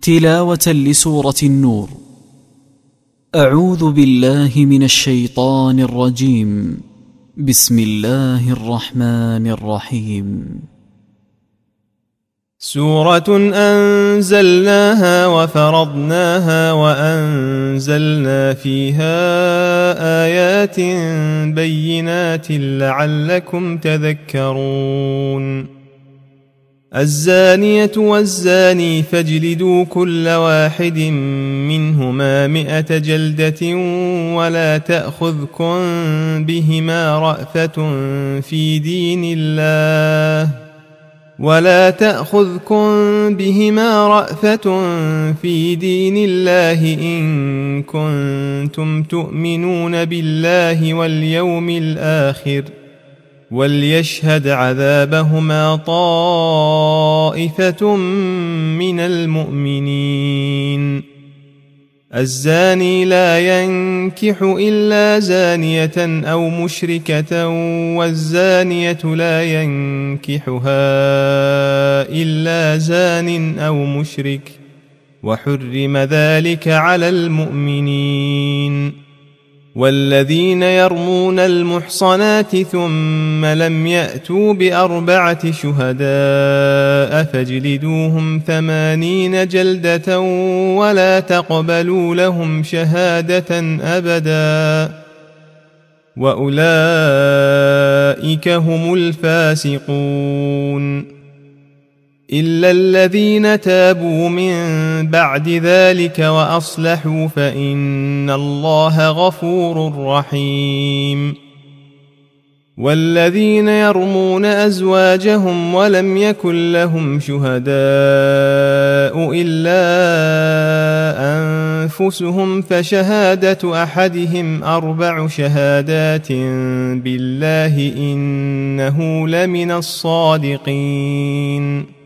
تلاوة لسورة النور. أعوذ بالله من الشيطان الرجيم. بسم الله الرحمن الرحيم. سورة أنزلناها وفرضناها وأنزلنا فيها آيات بينات لعلكم تذكرون. الزانية والزاني فاجلدوا كل واحد منهما 100 جلدة ولا تأخذكم بهما رأفة في دين الله إن كنتم تؤمنون بالله واليوم الآخر، وليشهد عذابهما طائفة من المؤمنين. الزاني لا ينكح إلا زانية أو مشركة، والزانية لا ينكحها إلا زان أو مشرك، وحرم ذلك على المؤمنين. والذين يرمون المحصنات ثم لم يأتوا ب4 شهداء فاجلدوهم 80 جلدة ولا تقبلوا لهم شهادة أبدا، وأولئك هم الفاسقون. إلا الذين تابوا من بعد ذلك وأصلحوا فإن الله غفور رحيم. والذين يرمون أزواجهم ولم يكن لهم شهداء إلا أنفسهم فشهادة أحدهم 4 شهادات بالله إنه لمن الصادقين.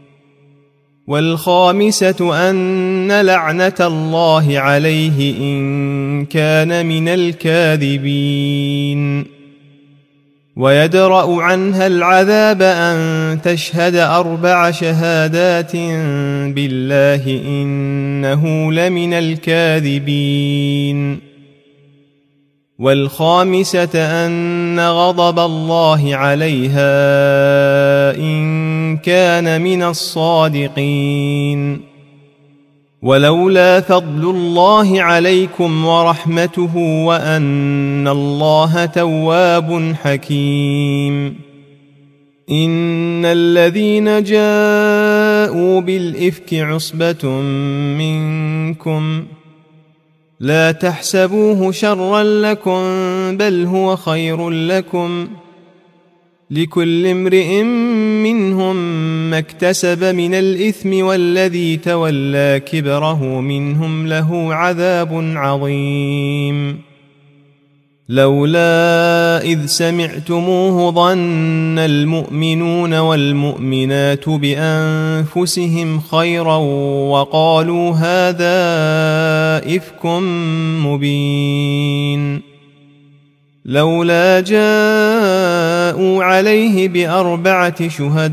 والخامسة أن لعنة الله عليه إن كان من الكاذبين. ويدرأ عنها العذاب أن تشهد 4 شهادات بالله إنه لمن الكاذبين. والخامسة أن غضب الله عليها إن كان من الصادقين. ولولا فضل الله عليكم ورحمته وأن الله تواب حكيم. إن الذين جاءوا بالإفك عصبة منكم لا تحسبوه شرا لكم بل هو خير لكم، لكل امرئ منهم ما اكتسب من الإثم والذي تولى كبره منهم له عذاب عظيم. لولا إذ سمعتموه ظن المؤمنون والمؤمنات بأنفسهم خيرا وقالوا هذا إفك مبين. لولا جاءوا عليه ب4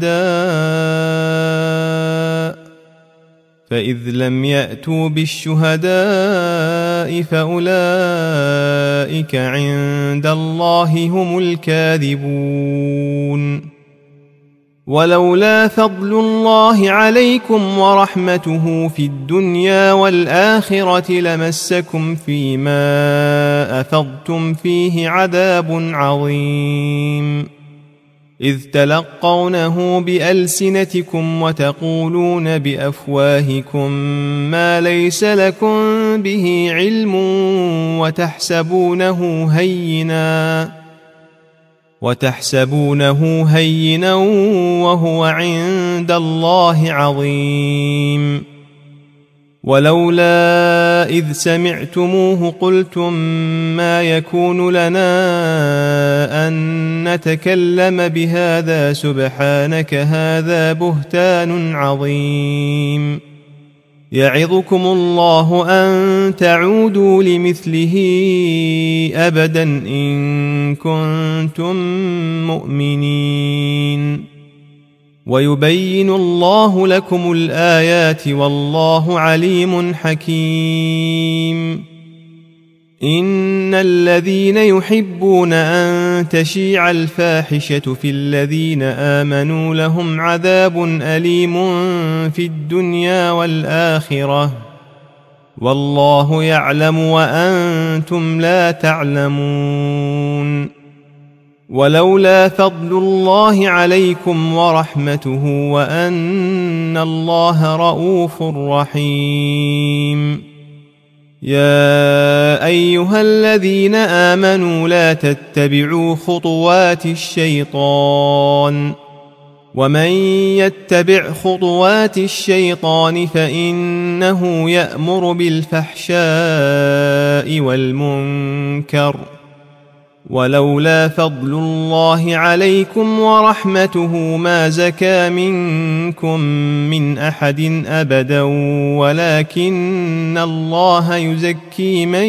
شهداء فإذ لم يأتوا بالشهداء فأولئك عند الله هم الكاذبون. ولولا فضل الله عليكم ورحمته في الدنيا والآخرة لمسكم فيما أفضتم فيه عذاب عظيم، إذ تلقونه بألسنتكم وتقولون بأفواهكم ما ليس لكم به علم وتحسبونه هينا وهو عند الله عظيم. ولولا إذ سمعتموه قلتم ما يكون لنا أن نتكلم بهذا سبحانك هذا بهتان عظيم. يعظكم الله أن تعودوا لمثله أبدا إن كنتم مؤمنين. ويبين الله لكم الآيات والله عليم حكيم. إن الذين يحبون أن تشيع الفاحشة في الذين آمنوا لهم عذاب أليم في الدنيا والآخرة والله يعلم وأنتم لا تعلمون. ولولا فضل الله عليكم ورحمته وأن الله رؤوف رحيم. يا أيها الذين آمنوا لا تتبعوا خطوات الشيطان ومن يتبع خطوات الشيطان فإنه يأمر بالفحشاء والمنكر ولولا فضل الله عليكم ورحمته ما زكى منكم من أحد أبدا ولكن الله يزكي من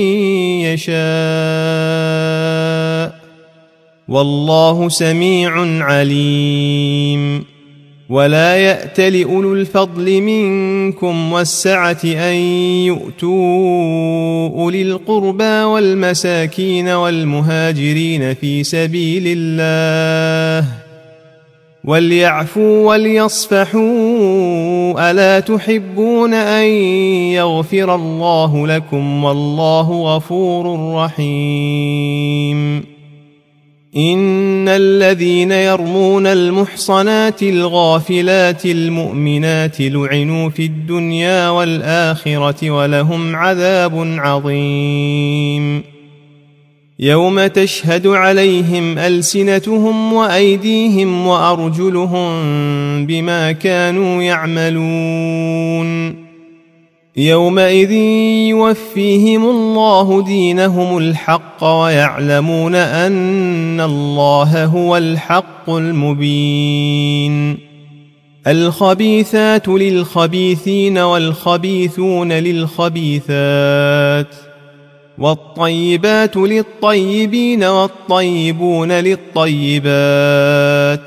يشاء والله سميع عليم. ولا يأتل أولو الفضل منكم والسعة أن يؤتوا أولي القربى والمساكين والمهاجرين في سبيل الله وليعفوا وليصفحوا ألا تحبون أن يغفر الله لكم والله غفور رحيم. إن الذين يرمون المحصنات الغافلات المؤمنات لعنوا في الدنيا والآخرة ولهم عذاب عظيم. يوم تشهد عليهم ألسنتهم وأيديهم وأرجلهم بما كانوا يعملون. يومئذ يوفيهم الله دينهم الحق ويعلمون أن الله هو الحق المبين. الخبيثات للخبيثين والخبيثون للخبيثات والطيبات للطيبين والطيبون للطيبات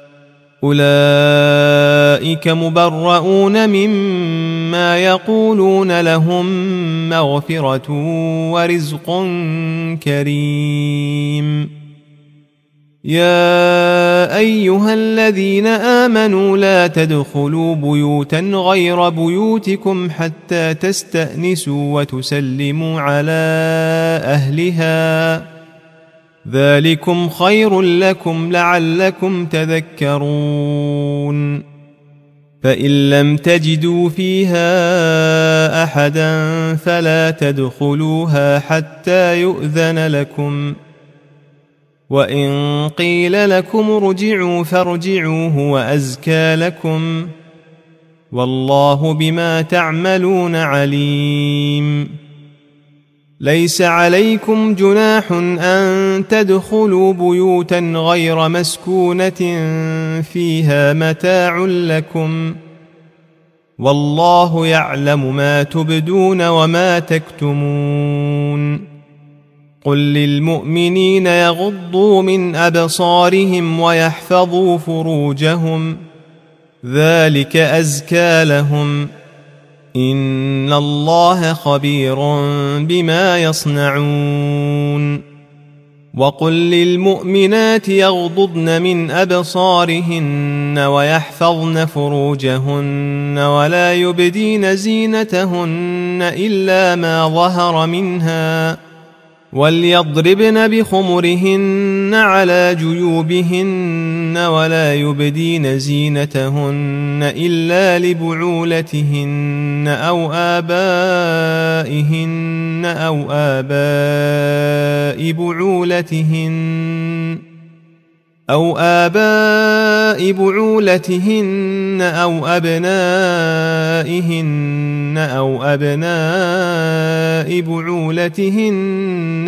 أولئك مبرؤون مما يقولون لهم مغفرة ورزق كريم. يا أيها الذين آمنوا لا تدخلوا بيوتا غير بيوتكم حتى تستأنسوا وتسلموا على أهلها ذلكم خير لكم لعلكم تذكرون. فإن لم تجدوا فيها أحدا فلا تدخلوها حتى يؤذن لكم وإن قيل لكم ارجعوا فارجعوا هو أزكى لكم والله بما تعملون عليم. ليس عليكم جناح أن تدخلوا بيوتا غير مسكونة فيها متاع لكم والله يعلم ما تبدون وما تكتمون. قل للمؤمنين يغضوا من أبصارهم ويحفظوا فروجهم ذلك أزكى لهم إن الله خبير بما يصنعون. وقل للمؤمنات يغضضن من أبصارهن ويحفظن فروجهن ولا يبدين زينتهن إلا ما ظهر منها وليضربن بخمرهن على جيوبهن ولا يبدين زينتهن إلا لبعولتهن أو آبائهن أو آباء بعولتهن أو أبنائهن أو أبناء بعولتهن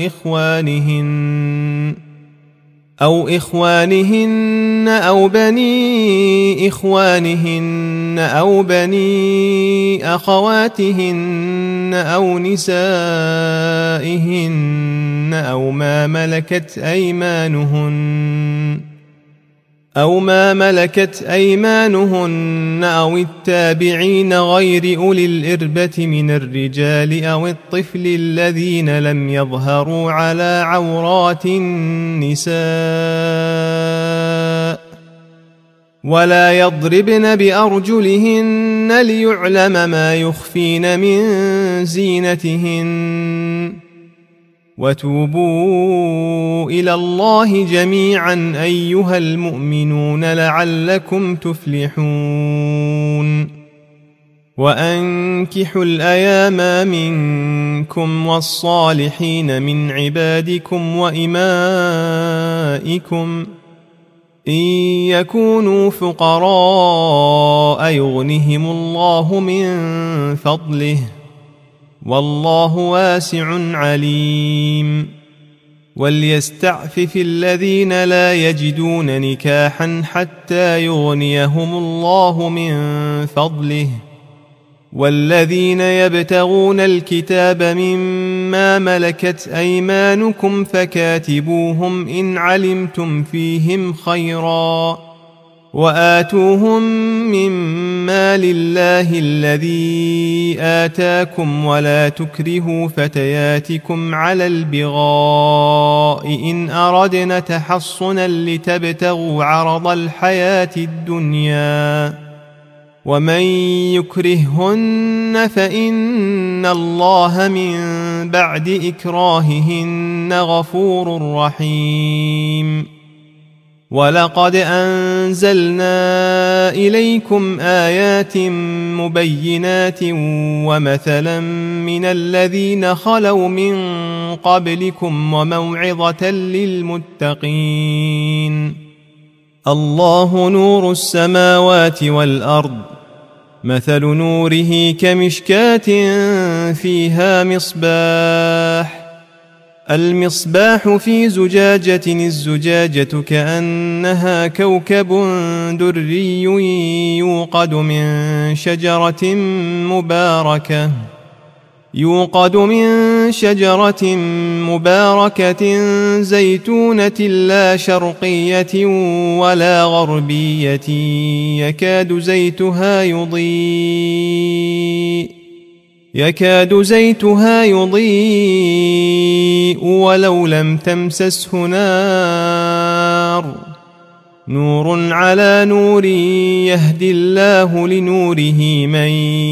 أو إخوانهن أو بني إخوانهن أو بني أخواتهن أو نسائهن أو ما ملكت أيمانهن أو ما ملكت أيمانهن أو التابعين غير أولي الإربة من الرجال أو الطفل الذين لم يظهروا على عورات النساء ولا يضربن بأرجلهن ليعلم ما يخفين من زينتهن وتوبوا إلى الله جميعا أيها المؤمنون لعلكم تفلحون وأنكحوا الأيام منكم والصالحين من عبادكم وإمائكم إن يكونوا فقراء يغنهم الله من فضله والله واسع عليم وليستعفف الذين لا يجدون نكاحا حتى يغنيهم الله من فضله والذين يبتغون الكتاب مما ملكت أيمانكم فكاتبوهم إن علمتم فيهم خيرا وآتوهم مما لله الذي آتاكم ولا تكرهوا فتياتكم على البغاء إن أردنا تحصنا لتبتغوا عرض الحياة الدنيا ومن يكرههن فإن الله من بعد إكراههن غفور رحيم ولقد أنزلنا إليكم آيات مبينات ومثلا من الذين خلوا من قبلكم وموعظة للمتقين الله نور السماوات والأرض مثل نوره كمشكاة فيها مصباح المصباح في زجاجة الزجاجة كأنها كوكب دري يوقد من شجرة مباركة زيتونة لا شرقية ولا غربية يكاد زيتها يضيء ولو لم تمسسه نور على نور يهدي الله لنوره من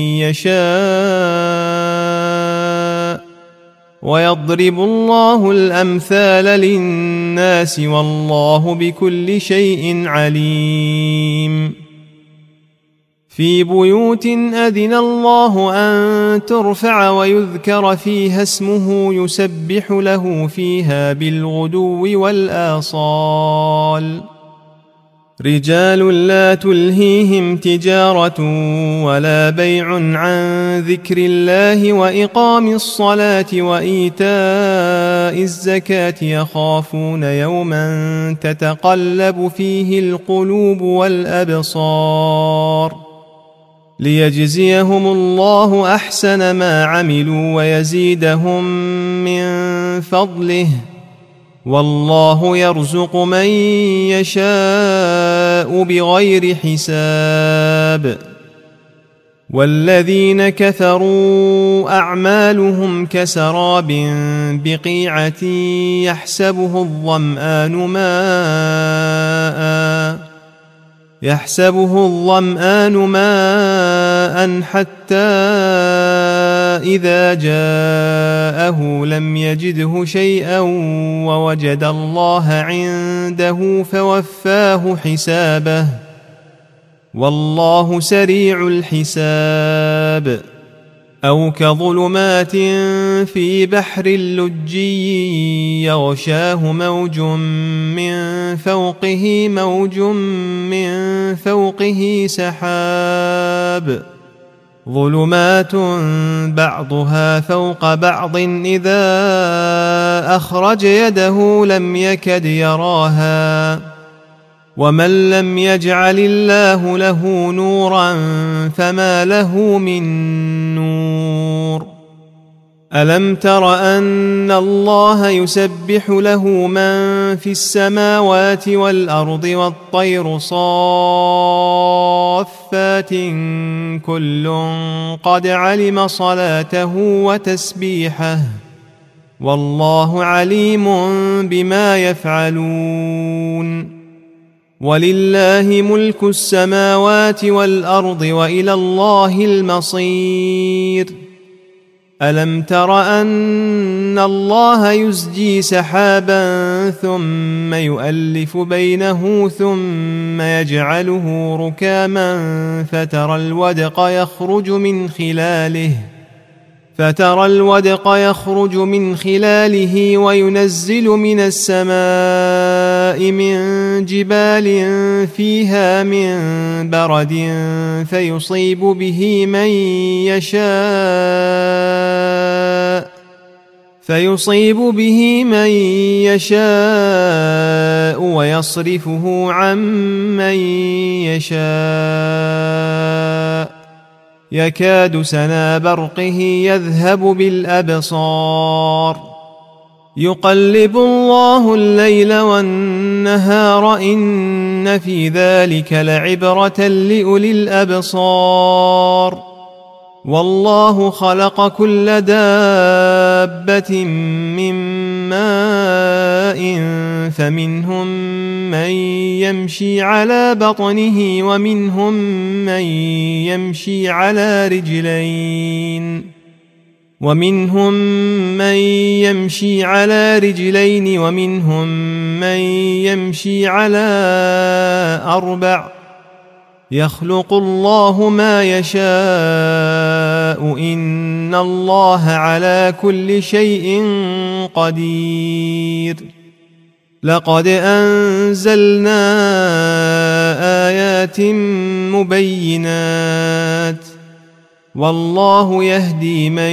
يشاء ويضرب الله الأمثال للناس والله بكل شيء عليم في بيوت أذن الله أن ترفع ويذكر فيها اسمه يسبح له فيها بالغدو والآصال رجال لا تلهيهم تجارة ولا بيع عن ذكر الله وإقام الصلاة وإيتاء الزكاة يخافون يوما تتقلب فيه القلوب والأبصار ليجزيهم الله أحسن ما عملوا ويزيدهم من فضله والله يرزق من يشاء بغير حساب والذين كفروا أعمالهم كسراب بقيعة يحسبه الظمآن ماء حتى إذا جاءه لم يجده شيئا ووجد الله عنده فوفاه حسابه والله سريع الحساب أو كظلمات في بحر لجي يغشاه موج من فوقه سحاب ظلمات بعضها فوق بعض إذا أخرج يده لم يكد يراها ومن لم يجعل الله له نورا فما له من نور ألم تر أن الله يسبح له من في السماوات والأرض والطير صافات كل قد علم صلاته وتسبيحه والله عليم بما يفعلون ولله ملك السماوات والأرض وإلى الله المصير ألم تر أن الله يزجي سحابا ثم يؤلف بينه ثم يجعله ركاما فترى الودق يخرج من خلاله وينزل من السماء من جبال فيها من برد فيصيب به من يشاء ويصرفه عن من يشاء يكاد سنا برقه يذهب بالأبصار يقلب الله الليل والنهار إن في ذلك لعبرة لأولي الأبصار والله خلق كل دابة من ماء فمنهم من يمشي على بطنه ومنهم من يمشي على رجلين ومنهم من يمشي على أربع يخلق الله ما يشاء إن الله على كل شيء قدير لقد أنزلنا آيات مبينات والله يهدي من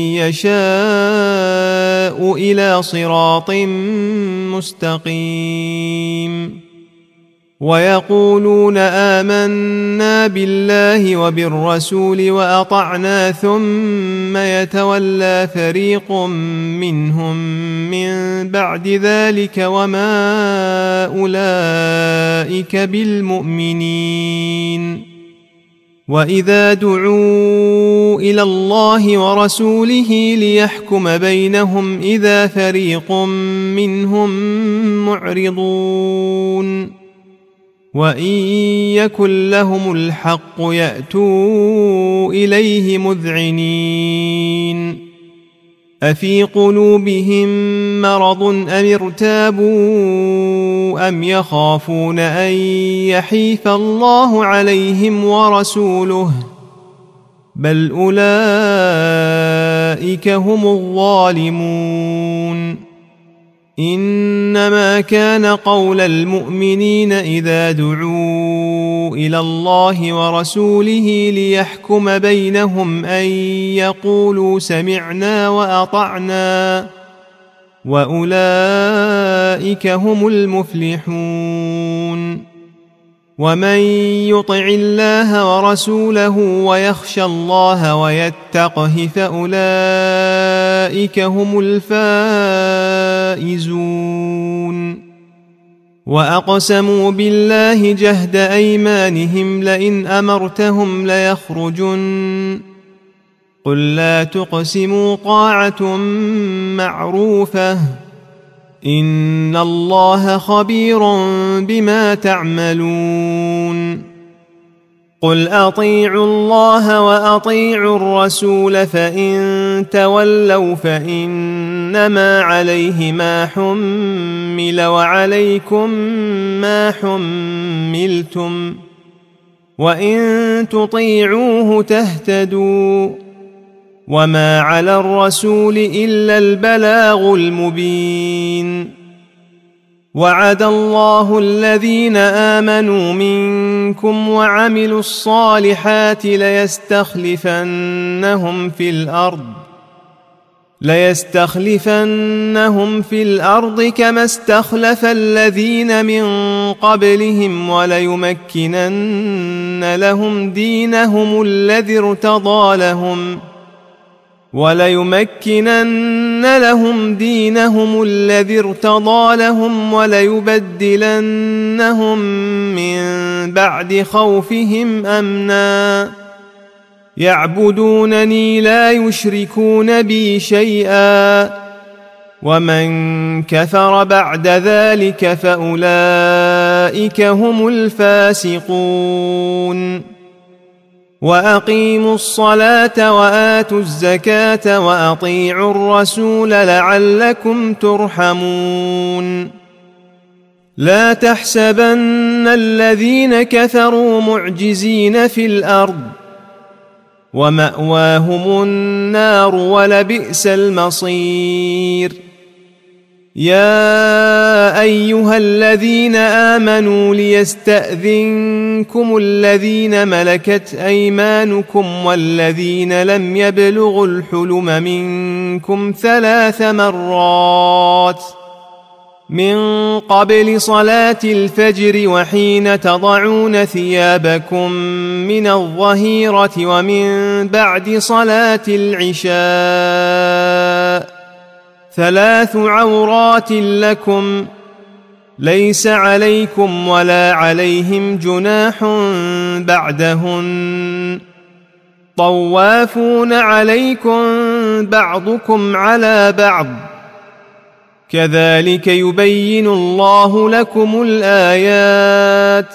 يشاء إلى صراط مستقيم ويقولون آمنا بالله وبالرسول وأطعنا ثم يتولى فريق منهم من بعد ذلك وما أولئك بالمؤمنين وإذا دعوا إلى الله ورسوله ليحكم بينهم إذا فريق منهم معرضون وإن يكن لهم الحق يأتوا إليه مذعنين أفي قلوبهم مرض أم ارتابوا أم يخافون أن يحيف الله عليهم ورسوله بل أولئك هم الظالمون إنما كان قول المؤمنين إذا دعوا إلى الله ورسوله ليحكم بينهم أن يقولوا سمعنا وأطعنا وأولئك هم المفلحون ومن يطع الله ورسوله ويخشى الله ويتقه فأولئك هم الفائزون وأقسموا بالله جهد أيمانهم لئن أمرتهم ليخرجن قل لا تقسموا طاعة معروفة إن الله خبير بما تعملون قل أطيعوا الله وأطيعوا الرسول فإن تولوا فإنما عليه ما حمل وعليكم ما حملتم وإن تطيعوه تهتدوا وما على الرسول إلا البلاغ المبين وعد الله الذين آمنوا منكم وعملوا الصالحات ليستخلفنهم في الأرض كما استخلف الذين من قبلهم وليمكنن لهم دينهم الذي ارتضى لهم وليمكنن لهم دينهم الذي ارتضى لهم وليبدلنهم من بعد خوفهم أمنا يعبدونني لا يشركون بي شيئا ومن كفر بعد ذلك فأولئك هم الفاسقون وأقيموا الصلاة وآتوا الزكاة وأطيعوا الرسول لعلكم ترحمون لا تحسبن الذين كفروا معجزين في الأرض ومأواهم النار ولبئس المصير يا أيها الذين آمنوا ليستأذنكم الذين ملكت أيمانكم والذين لم يبلغوا الحلم منكم 3 مرات من قبل صلاة الفجر وحين تضعون ثيابكم من الظهيرة ومن بعد صلاة العشاء 3 عورات لكم ليس عليكم ولا عليهم جناح بعدهن طوافون عليكم بعضكم على بعض كذلك يبين الله لكم الآيات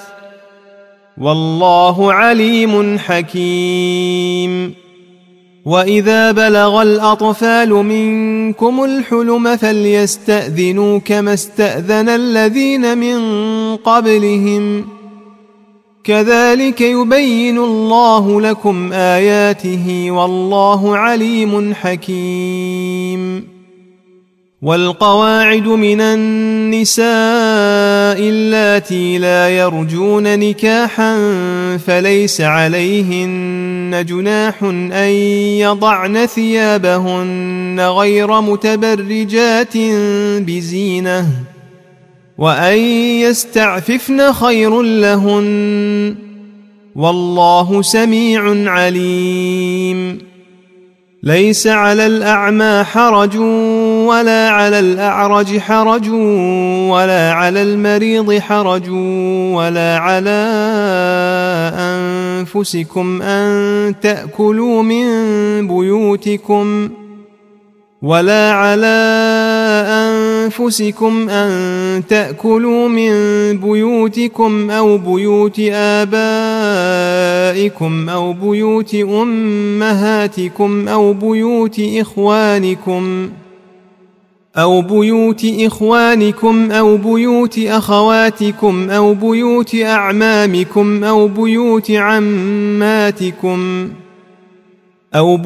والله عليم حكيم وإذا بلغ الأطفال منكم الحلم فليستأذنوا كما استأذن الذين من قبلهم كذلك يبين الله لكم آياته والله عليم حكيم والقواعد من النساء اللاتي لا يرجون نكاحا فليس عليهن جناح أن يضعن ثيابهن غير متبرجات بزينة وأن يستعففن خير لهن والله سميع عليم ليس على الأعمى حرج ولا على الأعرج حرج ولا على المريض حرج ولا على أنفسكم أن تأكلوا من بيوتكم أو بيوت آبائكم أو بيوت أمهاتكم أو بيوت إخوانكم أو بيوت أخواتكم أو بيوت أعمامكم أو بيوت عماتكم أو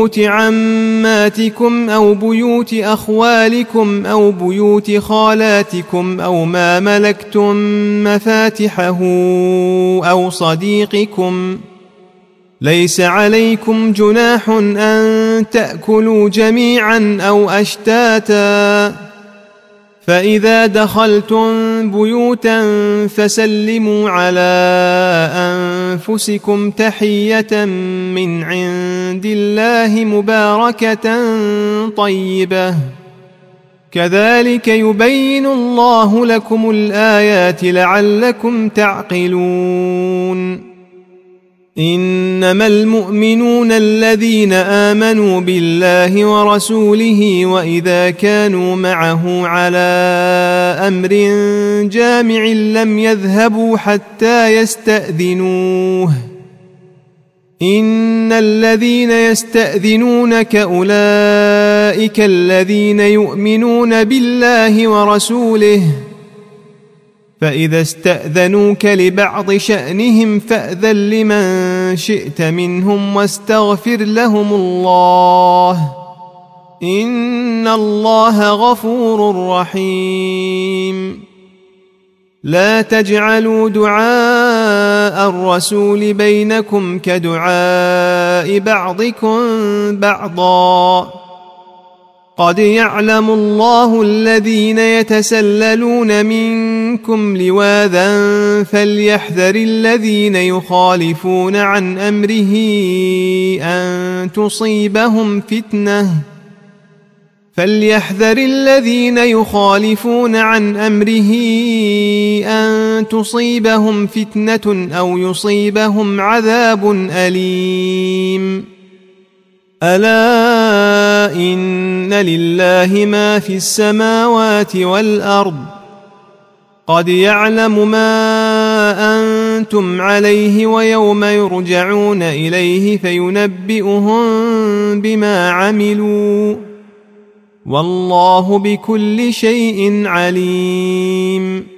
بيوت أخوالكم أو بيوت خالاتكم أو ما ملكتم مفاتحه أو صديقكم ليس عليكم جناح أن تأكلوا جميعا أو أشتاتا فإذا دخلتم بيوتا فسلموا على أنفسكم تحية من عند الله مباركة طيبة كذلك يبين الله لكم الآيات لعلكم تعقلون إنما المؤمنون الذين آمنوا بالله ورسوله وإذا كانوا معه على أمر جامع لم يذهبوا حتى يستأذنوه إن الذين يستأذنونك أولئك الذين يؤمنون بالله ورسوله فإذا استأذنوك لبعض شأنهم فأذن لمن شئت منهم واستغفر لهم الله إن الله غفور رحيم لا تجعلوا دعاء الرسول بينكم كدعاء بعضكم بعضا قد يعلم الله الذين يتسللون منكم لواذا فليحذر الذين يخالفون عن أمره أن تصيبهم فتنة أو يصيبهم عذاب أليم. ألا إن لله ما في السماوات والأرض قد يعلم ما أنتم عليه ويوم يرجعون إليه فينبئهم بما عملوا والله بكل شيء عليم.